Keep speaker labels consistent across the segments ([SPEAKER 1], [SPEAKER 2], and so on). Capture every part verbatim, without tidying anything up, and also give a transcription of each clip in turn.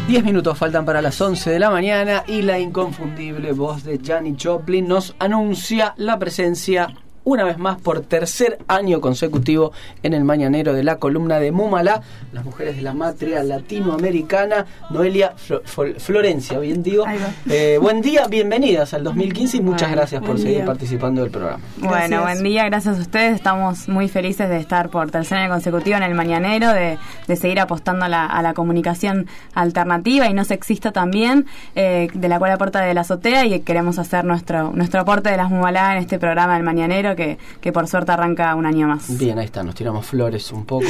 [SPEAKER 1] Diez minutos faltan para las once de la mañana y la inconfundible voz de Janis Joplin nos anuncia la presencia una vez más por tercer año consecutivo en el mañanero de la columna de Mumalá, las mujeres de la matria latinoamericana, Noelia Flo- Fol- Florencia, bien digo. Eh, buen día, bienvenidas al dos mil quince y muchas
[SPEAKER 2] bueno,
[SPEAKER 1] gracias por seguir
[SPEAKER 2] día.
[SPEAKER 1] participando del programa.
[SPEAKER 2] Bueno, gracias. Buen día, gracias a ustedes. Estamos muy felices de estar por tercer año consecutivo en el mañanero, de, de seguir apostando a la, a la comunicación alternativa y no sexista también, eh, de la cual aporta de la azotea, y queremos hacer nuestro nuestro aporte de las Mumalá en este programa del mañanero que, que por suerte arranca un año más.
[SPEAKER 1] Bien, ahí está, nos tiramos flores un poco.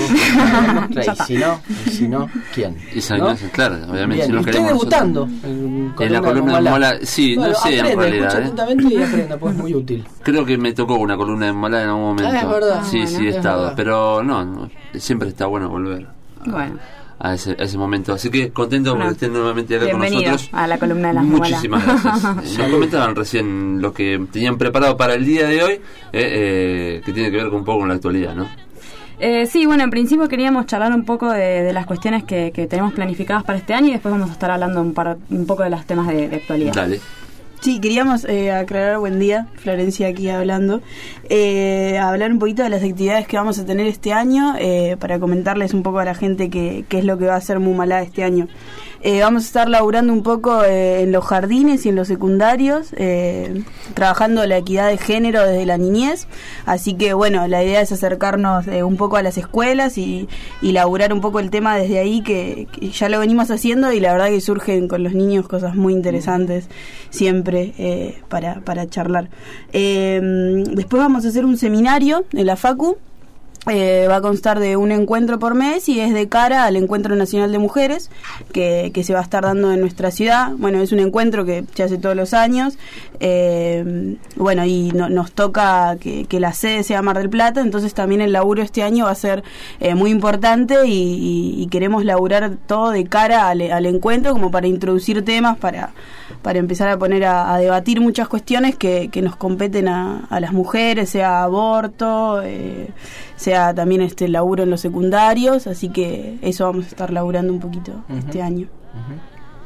[SPEAKER 1] Y si no, y si no, ¿quién?
[SPEAKER 3] Esa
[SPEAKER 1] ¿No?
[SPEAKER 3] es claro, obviamente.
[SPEAKER 1] Bien,
[SPEAKER 3] Si no
[SPEAKER 1] usted
[SPEAKER 3] queremos
[SPEAKER 1] debutando
[SPEAKER 3] nosotros,
[SPEAKER 1] en,
[SPEAKER 3] en la columna de Mumalá. Sí,
[SPEAKER 1] bueno,
[SPEAKER 3] no sé
[SPEAKER 1] aprende,
[SPEAKER 3] en realidad.
[SPEAKER 1] escucha
[SPEAKER 3] ¿eh?
[SPEAKER 1] atentamente y aprenda, pues es muy útil.
[SPEAKER 3] Creo que me tocó una columna de Mumalá en algún momento.
[SPEAKER 1] Ah, es verdad.
[SPEAKER 3] Sí,
[SPEAKER 1] Ah,
[SPEAKER 3] sí,
[SPEAKER 1] bueno,
[SPEAKER 3] he
[SPEAKER 1] es
[SPEAKER 3] estado.
[SPEAKER 1] verdad.
[SPEAKER 3] Pero no, no, siempre está bueno volver a,
[SPEAKER 2] Bueno.
[SPEAKER 3] a, ese, a ese momento. Así que contento
[SPEAKER 2] Bueno,
[SPEAKER 3] porque estén nuevamente acá con
[SPEAKER 2] bienvenido
[SPEAKER 3] nosotros.
[SPEAKER 2] a la columna de las Mumalá.
[SPEAKER 3] Muchísimas gracias. Nos comentaban recién lo que tenían preparado para el día de hoy, eh, eh, que tiene que ver con un poco con la actualidad, ¿no?
[SPEAKER 2] Eh, sí, bueno, en principio queríamos charlar un poco de, de las cuestiones que, que tenemos planificadas para este año y después vamos a estar hablando un, par, un poco de los temas de, de actualidad.
[SPEAKER 3] Dale.
[SPEAKER 4] Sí, queríamos eh, aclarar, buen día, Florencia aquí hablando, eh, hablar un poquito de las actividades que vamos a tener este año, eh, para comentarles un poco a la gente qué qué es lo que va a hacer Mumalá este año. Eh, vamos a estar laburando un poco eh, en los jardines y en los secundarios, eh, trabajando la equidad de género desde la niñez, así que bueno, la idea es acercarnos eh, un poco a las escuelas y, y laburar un poco el tema desde ahí, que, que ya lo venimos haciendo y la verdad que surgen con los niños cosas muy interesantes siempre eh, para, para charlar. Eh, después vamos a hacer un seminario en la Facu. Eh, va a constar de un encuentro por mes y es de cara al Encuentro Nacional de Mujeres que, que se va a estar dando en nuestra ciudad. Bueno, es un encuentro que se hace todos los años, eh, bueno, y no, nos toca que, que la sede sea Mar del Plata, entonces también el laburo este año va a ser eh, muy importante y, y, y queremos laburar todo de cara al, al encuentro, como para introducir temas, para, para empezar a poner a, a debatir muchas cuestiones que, que nos competen a, a las mujeres, sea aborto, eh, sea también este laburo en los secundarios, así que eso vamos a estar laburando un poquito uh-huh. este año.
[SPEAKER 2] Uh-huh.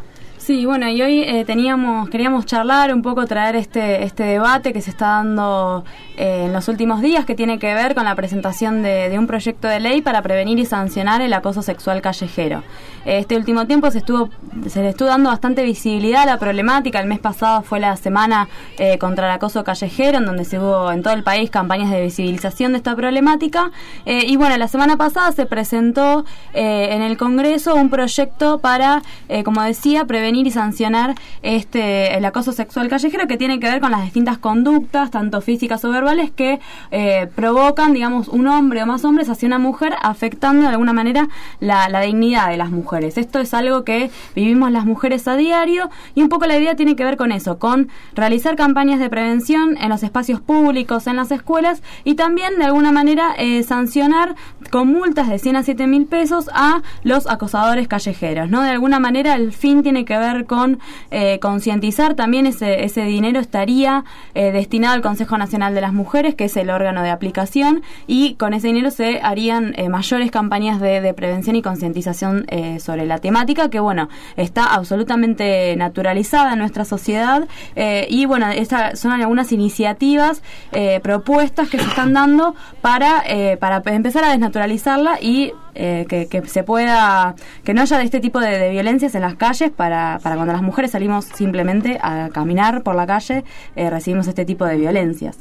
[SPEAKER 2] Sí, bueno, y hoy eh, teníamos queríamos charlar un poco, traer este este debate que se está dando eh, en los últimos días, que tiene que ver con la presentación de, de un proyecto de ley para prevenir y sancionar el acoso sexual callejero. Este último tiempo se estuvo se le estuvo dando bastante visibilidad a la problemática. El mes pasado fue la semana eh, contra el acoso callejero, en donde se hubo en todo el país campañas de visibilización de esta problemática. Eh, y bueno, la semana pasada se presentó eh, en el Congreso un proyecto para, eh, como decía, prevenir y sancionar este el acoso sexual callejero, que tiene que ver con las distintas conductas, tanto físicas o verbales, que eh, provocan, digamos, un hombre o más hombres hacia una mujer, afectando de alguna manera la, la dignidad de las mujeres. Esto es algo que vivimos las mujeres a diario, y un poco la idea tiene que ver con eso, con realizar campañas de prevención en los espacios públicos, en las escuelas, y también de alguna manera eh, sancionar con multas de cien a siete mil pesos a los acosadores callejeros, ¿no? De alguna manera el fin tiene que ver con eh, concientizar. También ese, ese dinero estaría eh, destinado al Consejo Nacional de las Mujeres, que es el órgano de aplicación, y con ese dinero se harían eh, mayores campañas de, de prevención y concientización eh, sobre la temática, que bueno, está absolutamente naturalizada en nuestra sociedad, eh, y bueno, estas son algunas iniciativas, eh, propuestas que se están dando para, eh, para empezar a desnaturalizarla y Eh, que, que se pueda, que no haya de este tipo de, de violencias en las calles, para, para cuando las mujeres salimos simplemente a caminar por la calle, eh, recibimos este tipo de violencias.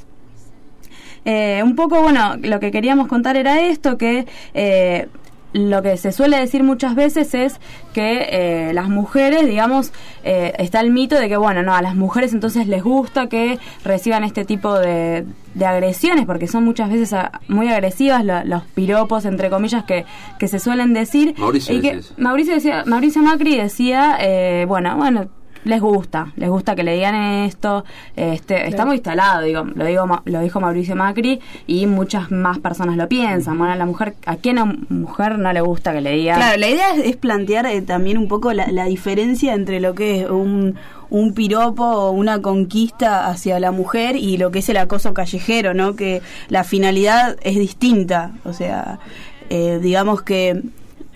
[SPEAKER 2] Eh, un poco, bueno, lo que queríamos contar era esto, que eh, lo que se suele decir muchas veces es que eh, las mujeres, digamos, eh, está el mito de que, bueno, no, a las mujeres entonces les gusta que reciban este tipo de, de agresiones, porque son muchas veces a, muy agresivas, lo, los piropos, entre comillas, que, que se suelen decir.
[SPEAKER 3] Mauricio
[SPEAKER 2] y que
[SPEAKER 3] decía
[SPEAKER 2] Mauricio, decía, Mauricio Macri decía, eh, bueno, bueno, les gusta, les gusta que le digan esto, este, claro. Está muy instalado, digo, lo digo, lo dijo Mauricio Macri y muchas más personas lo piensan. Bueno, a la mujer, ¿a quién a mujer no le gusta que le digan?
[SPEAKER 4] Claro, la idea es, es plantear eh, también un poco la, la diferencia entre lo que es un un piropo o una conquista hacia la mujer y lo que es el acoso callejero, ¿no? Que la finalidad es distinta, o sea, eh, digamos que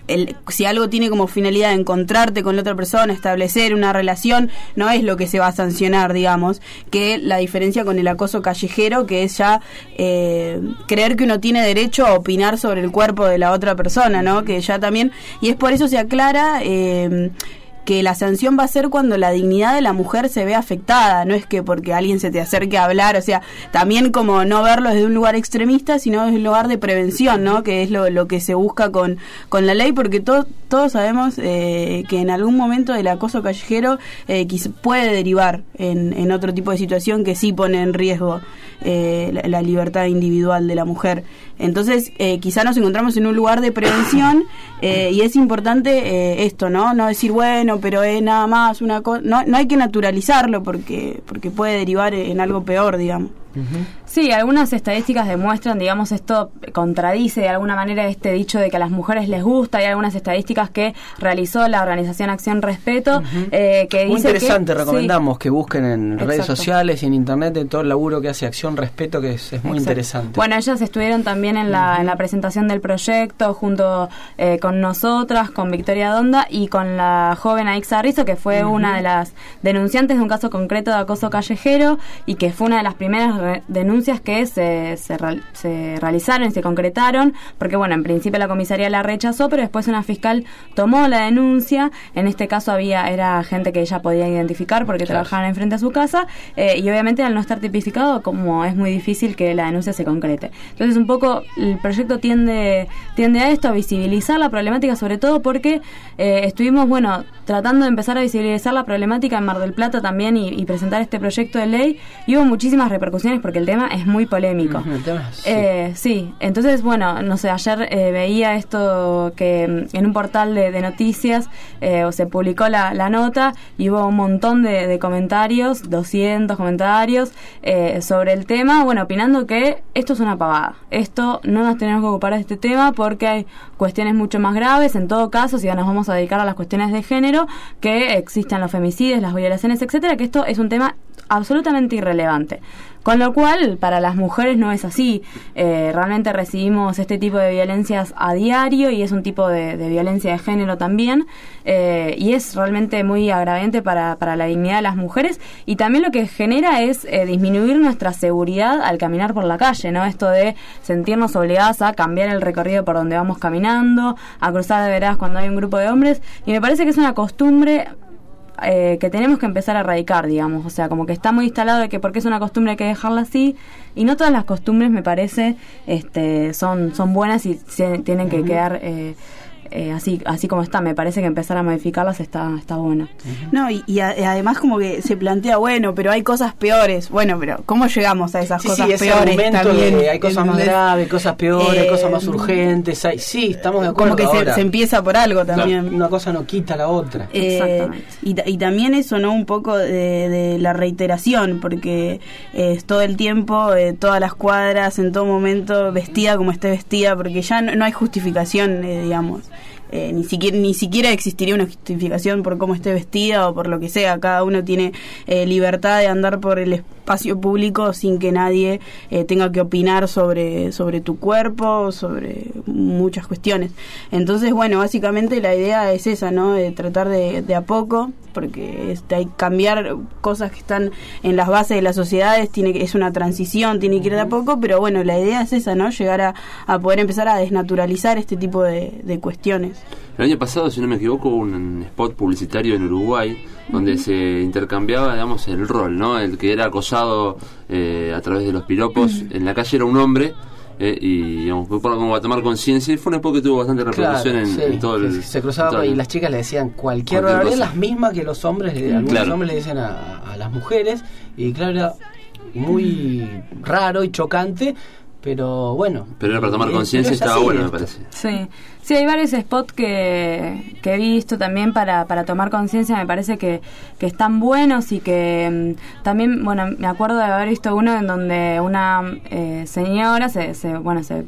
[SPEAKER 4] el, si algo tiene como finalidad encontrarte con la otra persona, establecer una relación, no es lo que se va a sancionar, digamos, que la diferencia con el acoso callejero, que es ya eh, creer que uno tiene derecho a opinar sobre el cuerpo de la otra persona, ¿no? Que ya también, y es por eso se aclara eh, que la sanción va a ser cuando la dignidad de la mujer se ve afectada, no es que porque alguien se te acerque a hablar, o sea, también como no verlo desde un lugar extremista, sino desde un lugar de prevención, ¿no? Que es lo, lo que se busca con, con la ley, porque to, todos sabemos eh, que en algún momento el acoso callejero eh, puede derivar en, en otro tipo de situación que sí pone en riesgo eh, la, la libertad individual de la mujer. Entonces, eh, quizá nos encontramos en un lugar de prevención eh, y es importante eh, esto, ¿no? No decir, bueno, pero es nada más una cosa. No, no hay que naturalizarlo porque, porque puede derivar en algo peor, digamos.
[SPEAKER 2] Uh-huh. Sí, algunas estadísticas demuestran, digamos, esto contradice de alguna manera este dicho de que a las mujeres les gusta. Hay algunas estadísticas que realizó la organización Acción Respeto, uh-huh. eh, que
[SPEAKER 1] muy
[SPEAKER 2] dice
[SPEAKER 1] interesante,
[SPEAKER 2] que,
[SPEAKER 1] recomendamos
[SPEAKER 2] sí.
[SPEAKER 1] que busquen en
[SPEAKER 2] Exacto.
[SPEAKER 1] redes sociales y en internet de todo el laburo que hace Acción Respeto, que es, es muy
[SPEAKER 2] Exacto.
[SPEAKER 1] interesante.
[SPEAKER 2] Bueno, ellas estuvieron también en la, uh-huh. en la presentación del proyecto junto eh, con nosotras, con Victoria Donda y con la joven Aixa Rizzo, que fue uh-huh. una de las denunciantes de un caso concreto de acoso callejero y que fue una de las primeras re- denuncias que se, se, se realizaron y se concretaron, porque bueno, en principio la comisaría la rechazó, pero después una fiscal tomó la denuncia. En este caso había era gente que ella podía identificar porque claro. trabajaban enfrente a su casa, eh, y obviamente al no estar tipificado, como es muy difícil que la denuncia se concrete. Entonces un poco el proyecto tiende tiende a esto, a visibilizar la problemática, sobre todo porque eh, estuvimos, bueno, tratando de empezar a visibilizar la problemática en Mar del Plata también y, y presentar este proyecto de ley, y hubo muchísimas repercusiones porque el tema es muy polémico.
[SPEAKER 1] Uh-huh, el tema, sí.
[SPEAKER 2] Eh, sí, entonces, bueno, no sé, ayer eh, veía esto que en un portal de, de noticias eh, o se publicó la, la nota y hubo un montón de, de comentarios, doscientos comentarios eh, sobre el tema, bueno, opinando que esto es una pavada, esto no nos tenemos que ocupar de este tema porque hay cuestiones mucho más graves. En todo caso, si nos vamos a dedicar a las cuestiones de género, que existen los femicidios, las violaciones, etcétera, que esto es un tema absolutamente irrelevante. Con lo cual, para las mujeres no es así. Eh, realmente recibimos este tipo de violencias a diario y es un tipo de, de violencia de género también. Eh, y es realmente muy agravante para, para la dignidad de las mujeres. Y también lo que genera es eh, disminuir nuestra seguridad al caminar por la calle, ¿no? Esto de sentirnos obligadas a cambiar el recorrido por donde vamos caminando, a cruzar de veredas cuando hay un grupo de hombres. Y me parece que es una costumbre Eh, que tenemos que empezar a erradicar, digamos, o sea, como que está muy instalado de que porque es una costumbre hay que dejarla así, y no todas las costumbres, me parece, este, son son buenas y se, tienen que uh-huh. quedar eh, eh, así así como está. Me parece que empezar a modificarlas está está bueno.
[SPEAKER 4] Uh-huh. No, y, y, a, y además como que se plantea, bueno, pero hay cosas peores. Bueno, pero ¿cómo llegamos a esas sí, cosas
[SPEAKER 1] sí,
[SPEAKER 4] peores también?
[SPEAKER 1] De, hay cosas más graves, cosas peores, eh, cosas más urgentes. Hay, sí, estamos de acuerdo.
[SPEAKER 4] Como que se, se empieza por algo también.
[SPEAKER 1] No, una cosa no quita la otra.
[SPEAKER 4] Eh, Exactamente. Y, y también eso, ¿no? Un poco de, de la reiteración, porque eh, todo el tiempo, eh, todas las cuadras, en todo momento, vestida como esté vestida, porque ya no, no hay justificación, eh, digamos. Eh, ni siquiera ni siquiera existiría una justificación por cómo esté vestida o por lo que sea. Cada uno tiene eh, libertad de andar por el espacio público sin que nadie eh, tenga que opinar sobre sobre tu cuerpo, sobre muchas cuestiones. Entonces, bueno, básicamente la idea es esa, ¿no? De tratar de, de a poco, porque este, hay que cambiar cosas que están en las bases de las sociedades, tiene que, es una transición, tiene que ir de a poco, pero bueno, la idea es esa, ¿no? Llegar a, a poder empezar a desnaturalizar este tipo de, de cuestiones.
[SPEAKER 3] El año pasado, si no me equivoco, hubo un spot publicitario en Uruguay donde uh-huh. se intercambiaba, digamos, el rol, ¿no? El que era acosado eh, a través de los piropos uh-huh. en la calle era un hombre. Eh, y digamos, fue como a tomar conciencia, y fue una época que tuvo bastante repercusión claro, en,
[SPEAKER 1] sí,
[SPEAKER 3] en todo el...
[SPEAKER 1] Se cruzaba todo el, y las chicas le decían cualquier barbaridad, las mismas que los hombres, algunos claro. hombres le dicen a, a las mujeres, y claro, era muy raro y chocante, pero bueno.
[SPEAKER 3] Pero era para tomar conciencia y estaba bueno, me parece.
[SPEAKER 2] Sí. Sí, hay varios spots que, que he visto también para, para tomar conciencia, me parece que, que están buenos y que um, también, bueno, me acuerdo de haber visto uno en donde una eh, señora se, se bueno, se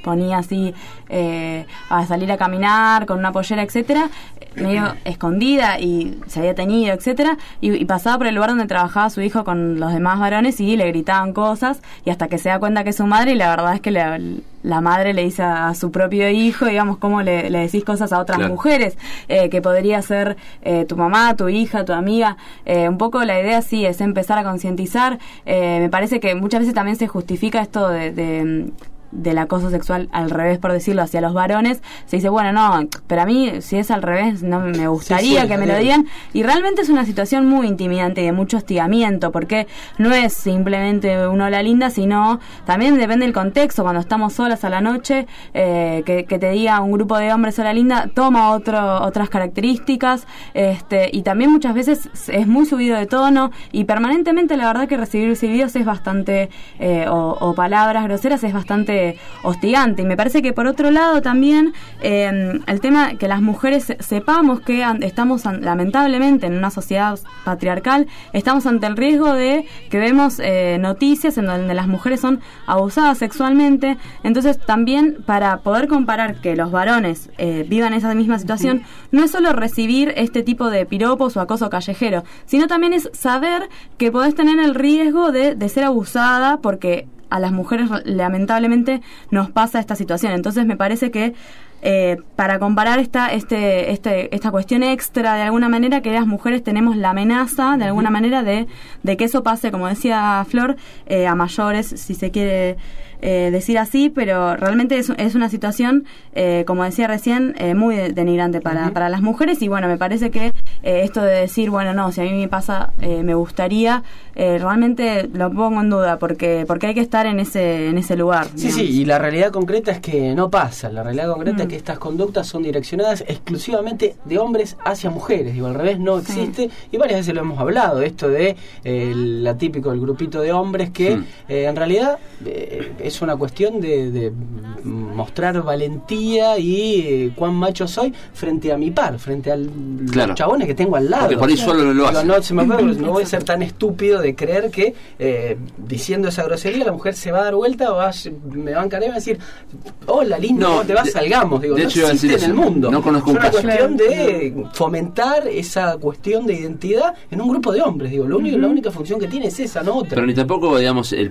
[SPEAKER 2] ponía así eh, a salir a caminar con una pollera, etcétera, medio escondida y se había teñido, etcétera, y, y pasaba por el lugar donde trabajaba su hijo con los demás varones y le gritaban cosas, y hasta que se da cuenta que es su madre, y la verdad es que la, la madre le dice a, a su propio hijo, digamos, cómo le, le decís cosas a otras claro. mujeres, eh, que podría ser eh, tu mamá, tu hija, tu amiga. Eh, un poco la idea sí es empezar a concientizar. Eh, me parece que muchas veces también se justifica esto de... de del acoso sexual al revés, por decirlo, hacia los varones. Se dice, bueno, no, pero a mí si es al revés no me gustaría sí, sí, que me lo digan, y realmente es una situación muy intimidante y de mucho hostigamiento, porque no es simplemente un hola linda, sino también depende del contexto. Cuando estamos solas a la noche, eh, que, que te diga un grupo de hombres hola linda, toma otro, otras características, este, y también muchas veces es muy subido de tono, y permanentemente la verdad que recibir silbidos es bastante, eh, o, o palabras groseras es bastante hostigante. Y me parece que por otro lado también eh, el tema que las mujeres sepamos que an- estamos an- lamentablemente en una sociedad patriarcal, estamos ante el riesgo de que vemos eh, noticias en donde las mujeres son abusadas sexualmente. Entonces también, para poder comparar que los varones eh, vivan esa misma situación, no es solo recibir este tipo de piropos o acoso callejero, sino también es saber que podés tener el riesgo de, de ser abusada, porque a las mujeres lamentablemente nos pasa esta situación. Entonces me parece que eh, para comparar esta este este esta cuestión extra, de alguna manera, que las mujeres tenemos la amenaza de alguna manera de, de que eso pase, como decía Flor, eh, a mayores, si se quiere eh, decir así, pero realmente es, es una situación, eh, como decía recién, eh, muy denigrante para, uh-huh. para las mujeres. Y bueno, me parece que eh, esto de decir, bueno, no, si a mí me pasa, eh, me gustaría, eh, realmente lo pongo en duda, porque porque hay que estar en ese en ese lugar.
[SPEAKER 1] Sí, digamos. Sí, y la realidad concreta es que no pasa. La realidad concreta mm. es que estas conductas son direccionadas exclusivamente de hombres hacia mujeres. Digo, al revés no existe, sí. Y varias veces lo hemos hablado, esto de eh, la típico, el grupito de hombres que mm. eh, en realidad eh, es una cuestión de, de mostrar valentía y eh, cuán macho soy frente a mi par, frente a
[SPEAKER 3] claro.
[SPEAKER 1] los chabones que tengo al lado.
[SPEAKER 3] Porque por ahí solo no lo hace.
[SPEAKER 1] No, se me ocurre, no voy a ser tan estúpido de creer que eh, diciendo esa grosería la mujer se va a dar vuelta o va, me va a encarar y va a decir, hola lindo, no, ¿cómo te vas? De, salgamos. Digo,
[SPEAKER 3] de
[SPEAKER 1] no
[SPEAKER 3] hecho,
[SPEAKER 1] existe
[SPEAKER 3] decir
[SPEAKER 1] en el mundo.
[SPEAKER 3] No conozco
[SPEAKER 1] es
[SPEAKER 3] un
[SPEAKER 1] una
[SPEAKER 3] caso.
[SPEAKER 1] cuestión de fomentar esa cuestión de identidad en un grupo de hombres. Digo, lo único, uh-huh. la única función que tiene es esa, no otra.
[SPEAKER 3] Pero ni tampoco, digamos, el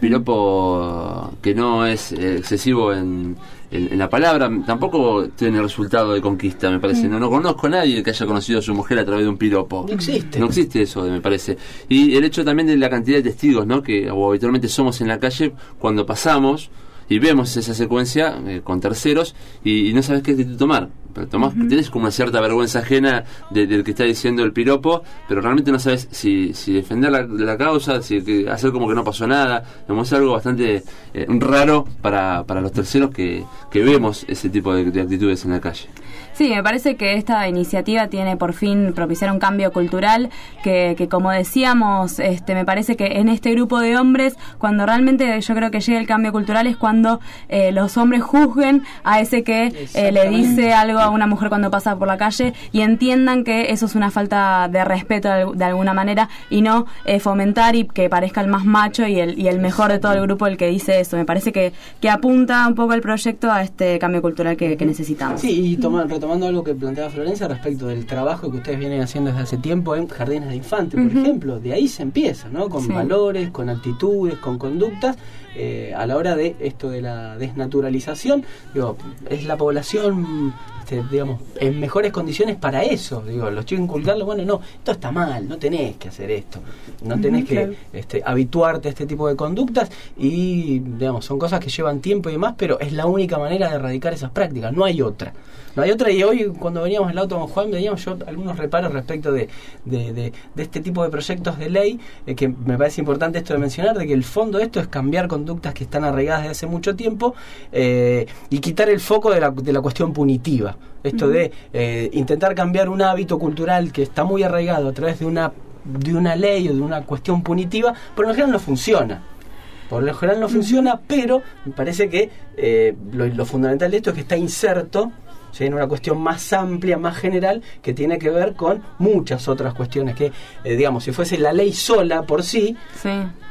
[SPEAKER 3] piropo que no es excesivo en, en, en la palabra, tampoco tiene resultado de conquista, me parece. No, no conozco a nadie que haya conocido a su mujer a través de un piropo.
[SPEAKER 1] No existe.
[SPEAKER 3] No existe eso, me parece. Y el hecho también de la cantidad de testigos, ¿no? Que o habitualmente somos en la calle cuando pasamos y vemos esa secuencia eh, con terceros y, y no sabes qué actitud tomar. Tomás, uh-huh. Tienes como una cierta vergüenza ajena de, del que está diciendo el piropo, pero realmente no sabes si, si defender la, la causa, si que hacer como que no pasó nada. Es algo bastante eh, raro para, para los terceros que, que vemos ese tipo de, de actitudes en la calle.
[SPEAKER 2] Sí, me parece que esta iniciativa tiene por fin propiciar un cambio cultural que, que como decíamos, este, me parece que en este grupo de hombres, cuando realmente yo creo que llega el cambio cultural es cuando eh, los hombres juzguen a ese que eh, le dice algo a una mujer cuando pasa por la calle y entiendan que eso es una falta de respeto de, de alguna manera y no eh, fomentar y que parezca el más macho y el, y el mejor de todo el grupo el que dice eso. Me parece que, que apunta un poco el proyecto a este cambio cultural que, que necesitamos.
[SPEAKER 1] Sí, y toma, tomando algo que planteaba Florencia respecto del trabajo que ustedes vienen haciendo desde hace tiempo en jardines de infantes, por uh-huh. ejemplo, de ahí se empieza, ¿no? Con sí. valores, con actitudes, con conductas, eh, a la hora de esto de la desnaturalización, digo, es la población, este, digamos, en mejores condiciones para eso, digo, los chicos inculcarlo, bueno, no, esto está mal, no tenés que hacer esto, no tenés uh-huh, que claro. este, habituarte a este tipo de conductas y, digamos, son cosas que llevan tiempo y demás, pero es la única manera de erradicar esas prácticas, no hay otra. No hay otra, y hoy cuando veníamos en el auto con Juan veníamos yo algunos reparos respecto de, de, de, de este tipo de proyectos de ley, eh, que me parece importante esto de mencionar, de que el fondo de esto es cambiar conductas que están arraigadas desde hace mucho tiempo eh, y quitar el foco de la, de la cuestión punitiva. Esto uh-huh. de eh, intentar cambiar un hábito cultural que está muy arraigado a través de una, de una ley o de una cuestión punitiva, por lo general no funciona. Por lo general no funciona, pero me parece que eh, lo, lo fundamental de esto es que está inserto, ¿sí?, en una cuestión más amplia, más general, que tiene que ver con muchas otras cuestiones que, eh, digamos, si fuese la ley sola por sí,
[SPEAKER 2] sí.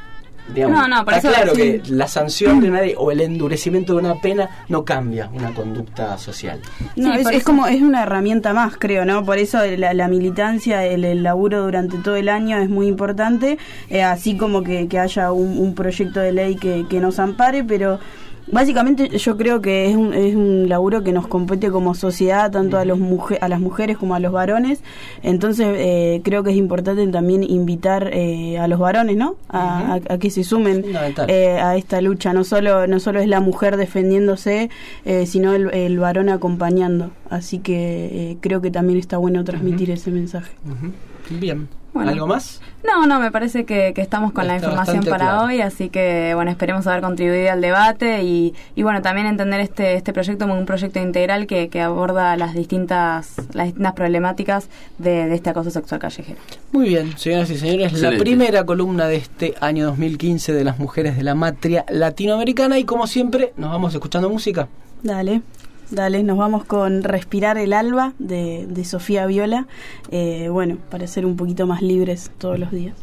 [SPEAKER 1] Digamos,
[SPEAKER 2] No, no, por
[SPEAKER 1] está
[SPEAKER 2] eso
[SPEAKER 1] claro
[SPEAKER 2] sí.
[SPEAKER 1] que la sanción de una ley o el endurecimiento de una pena no cambia una conducta social.
[SPEAKER 4] No,
[SPEAKER 2] Sí,
[SPEAKER 4] es,
[SPEAKER 2] por
[SPEAKER 4] es
[SPEAKER 2] eso.
[SPEAKER 4] como, es una herramienta más, creo, ¿no? Por eso la, la militancia, el, el laburo durante todo el año es muy importante, eh, así como que, que haya un, un proyecto de ley que, que nos ampare, pero básicamente yo creo que es un, es un laburo que nos compete como sociedad, tanto a los mujer, a las mujeres como a los varones. Entonces eh, creo que es importante también invitar eh, a los varones, ¿no? A, a, a que se sumen eh, a esta lucha. No solo no solo es la mujer defendiéndose, eh, sino el, el varón acompañando. Así que eh, creo que también está bueno transmitir uh-huh. ese mensaje.
[SPEAKER 1] Uh-huh. Bien.
[SPEAKER 2] Bueno.
[SPEAKER 1] ¿Algo más?
[SPEAKER 2] No, no, me parece que, que estamos con
[SPEAKER 1] Está
[SPEAKER 2] la información para
[SPEAKER 1] claro.
[SPEAKER 2] hoy, así que bueno, esperemos haber contribuido al debate y, y bueno, también entender este este proyecto como un proyecto integral que, que aborda las distintas las distintas problemáticas de, de este acoso sexual callejero.
[SPEAKER 1] Muy bien, señoras y señores,
[SPEAKER 3] Excelente.
[SPEAKER 1] La primera columna de este año dos mil quince de las mujeres de la matria latinoamericana y como siempre nos vamos escuchando música.
[SPEAKER 4] Dale. Dale, nos vamos con Respirar el Alba de, de Sofía Viola, eh, bueno, para ser un poquito más libres todos los días.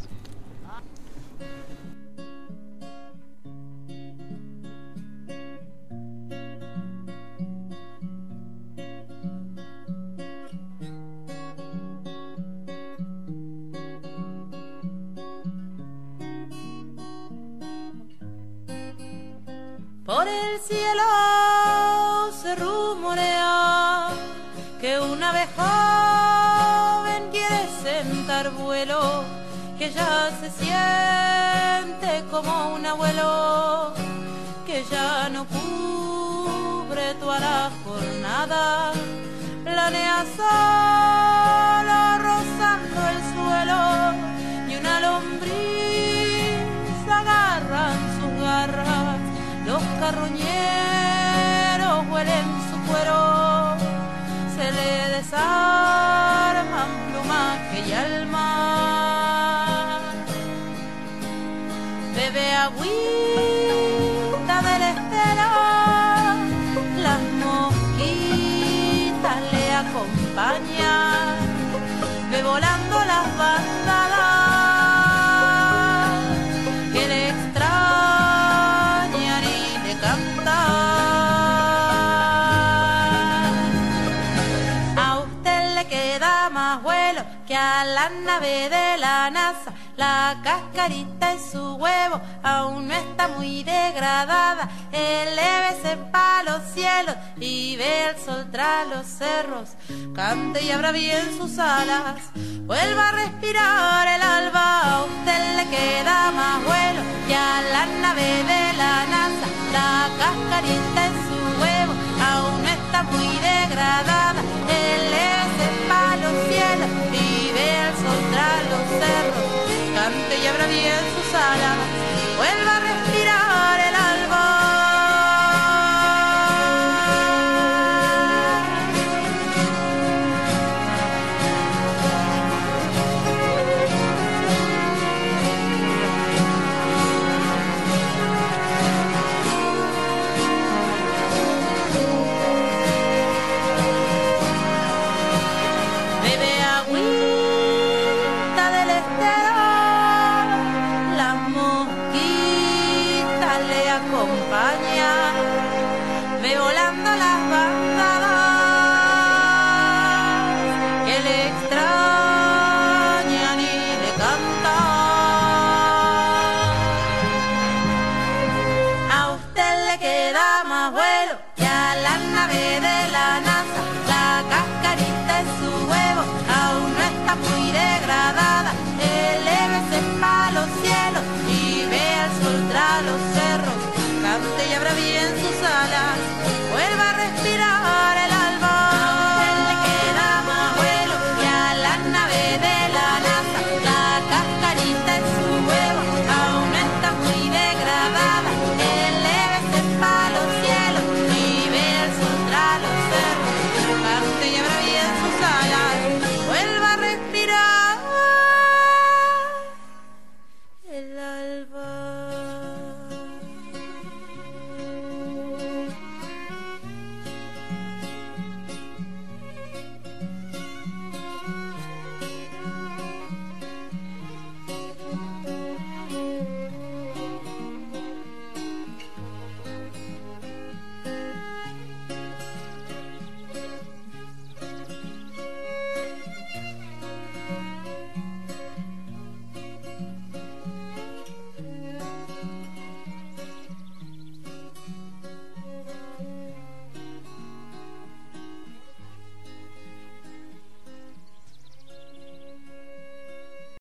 [SPEAKER 5] Por el cielo se rumorea que una vez joven quiere sentar vuelo, que ya se siente como un abuelo, que ya no cubre toda la jornada, planea solo rozando el suelo y una lombriz agarra en sus garras. Los carroñeros huelen su cuero, se le desarman plumaje y alma. Bebe agüita del estero, las mosquitas le acompañan, ve volando las bandadas. Que a la nave de la NASA, la cascarita y su huevo aún no está muy degradada. Elévese pa' los cielos y ve el sol tras los cerros. Cante y abra bien sus alas, vuelva a respirar el alba. A usted le queda más vuelo que a la nave de la NASA. La cascarita y su huevo aún no está muy degradada. Elévese pa' los cielos y ve el sol tras los cerros. Cante y abra bien sus alas, vuelva a respirar el alba. Bebe agüita del estero, las mosquitas le acompañan, ve volando las bandadas que le extrañan y le cantan. A usted le queda más vuelo que a la nave de la NASA. La cascarita es su huevo, aún no está muy degradada. Elévese pa' los cielos y ve el sol tras los cerros. Cante y abra bien sus alas, vuelva a respirar el alba. A usted le queda más vuelo que a la nave de la NASA. La cascarita es su huevo, aún no está muy degradada. Elévese pa' los cielos y ve el sol tras los cerros. Cante y abra bien sus alas, vuelva a respirar.